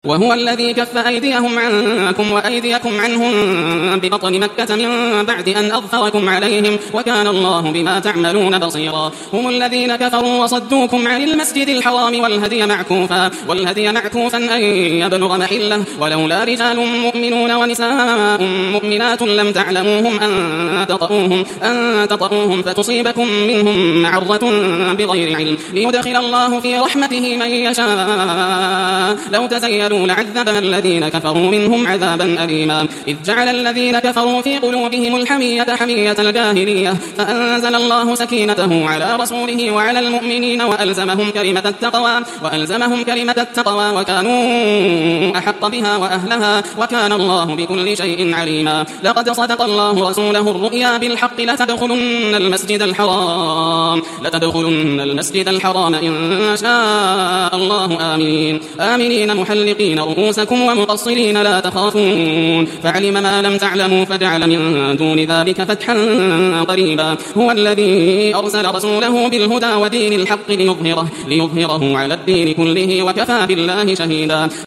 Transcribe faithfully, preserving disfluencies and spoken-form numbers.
وهو الذي كف أيديهم عنكم وأيديكم عنهم ببطن مكة من بعد أن أظفركم عليهم وكان الله بما تعملون بصيرا. هم الذين كفروا وصدوكم عن المسجد الحرام والهدي معكوفا والهدي معكوفا أن يبلغ محله ولولا رجال مؤمنون ونساء مؤمنات لم تعلموهم أن تطؤوهم, أن تطؤوهم فتصيبكم منهم معرة بغير علم ليدخل الله في رحمته من يشاء. لو تزيلوا لعذبنا الذين كفروا منهم عذابا أليما. إذ جعل الذين كفروا في قلوبهم الحمية حمية الجاهلية فأنزل الله سكينته على رسوله وعلى المؤمنين وألزمهم كلمة التقوى وألزمهم كلمة التقوى وكانوا أحق بها وأهلها وكان الله بكل شيء عليما. لقد صدق الله رسوله الرؤيا بالحق لتدخلن المسجد الحرام لتدخلن المسجد الحرام إن شاء الله آمين آمنين محلقين رؤوسكم ومقصرين لا تخافون فعلم ما لم تعلموا فجعل من دون ذلك فتحا قريبا. هو الذي أرسل رسوله بالهدى ودين الحق ليظهره, ليظهره على الدين كله وكفى بالله شهيدا.